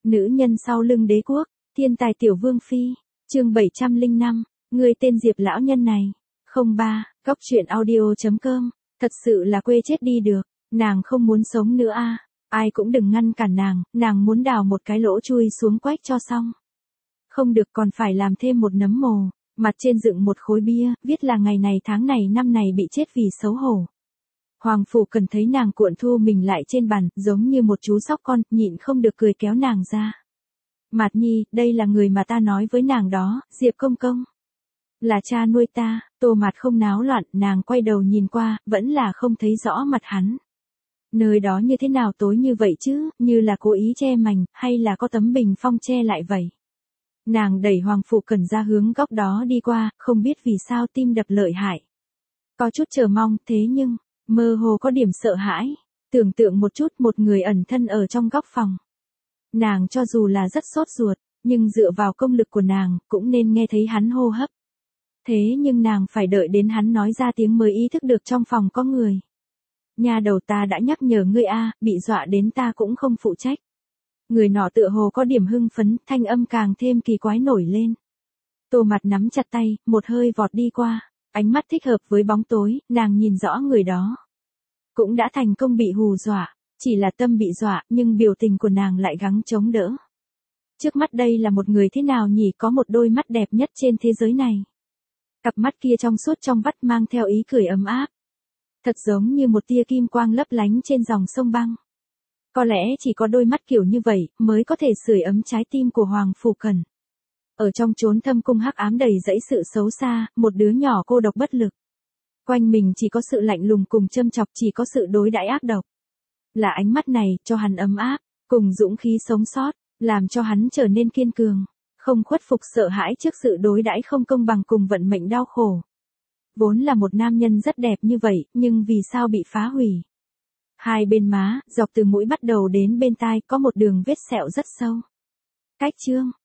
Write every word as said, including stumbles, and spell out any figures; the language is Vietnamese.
Nữ nhân sau lưng đế quốc, thiên tài tiểu vương phi, chương bảy trăm lẻ năm, người tên Diệp lão nhân này. không ba, góc truyện audio chấm com, thật sự là quê chết đi được, nàng không muốn sống nữa a, à. Ai cũng đừng ngăn cản nàng, nàng muốn đào một cái lỗ chui xuống quách cho xong. Không được, còn phải làm thêm một nấm mồ, mặt trên dựng một khối bia, viết là ngày này tháng này năm này bị chết vì xấu hổ. Hoàng Phủ Cần thấy nàng cuộn thu mình lại trên bàn, giống như một chú sóc con, nhịn không được cười kéo nàng ra. Mạt Nhi, đây là người mà ta nói với nàng đó, Diệp công công. Là cha nuôi ta. Tô Mạt không náo loạn, nàng quay đầu nhìn qua, vẫn là không thấy rõ mặt hắn. Nơi đó như thế nào tối như vậy chứ, như là cố ý che mành, hay là có tấm bình phong che lại vậy. Nàng đẩy Hoàng Phủ Cần ra hướng góc đó đi qua, không biết vì sao tim đập lợi hại. Có chút chờ mong, thế nhưng, mơ hồ có điểm sợ hãi. Tưởng tượng một chút, một người ẩn thân ở trong góc phòng. Nàng cho dù là rất sốt ruột, nhưng dựa vào công lực của nàng, cũng nên nghe thấy hắn hô hấp. Thế nhưng nàng phải đợi đến hắn nói ra tiếng mới ý thức được trong phòng có người. Nhà đầu, ta đã nhắc nhở ngươi a, bị dọa đến ta cũng không phụ trách. Người nọ tựa hồ có điểm hưng phấn, thanh âm càng thêm kỳ quái nổi lên. Tô Mạt nắm chặt tay, một hơi vọt đi qua, ánh mắt thích hợp với bóng tối, nàng nhìn rõ người đó. Cũng đã thành công bị hù dọa, chỉ là tâm bị dọa, nhưng biểu tình của nàng lại gắng chống đỡ. Trước mắt đây là một người thế nào nhỉ, có một đôi mắt đẹp nhất trên thế giới này. Cặp mắt kia trong suốt trong vắt mang theo ý cười ấm áp. Thật giống như một tia kim quang lấp lánh trên dòng sông băng. Có lẽ chỉ có đôi mắt kiểu như vậy mới có thể sưởi ấm trái tim của Hoàng Phủ Cần. Ở trong chốn thâm cung hắc ám đầy dẫy sự xấu xa, một đứa nhỏ cô độc bất lực. Quanh mình chỉ có sự lạnh lùng cùng châm chọc, chỉ có sự đối đãi ác độc. Là ánh mắt này cho hắn ấm áp, cùng dũng khí sống sót, làm cho hắn trở nên kiên cường, không khuất phục sợ hãi trước sự đối đãi không công bằng cùng vận mệnh đau khổ. Vốn là một nam nhân rất đẹp như vậy, nhưng vì sao bị phá hủy? Hai bên má, dọc từ mũi bắt đầu đến bên tai, có một đường vết sẹo rất sâu. Cách chương,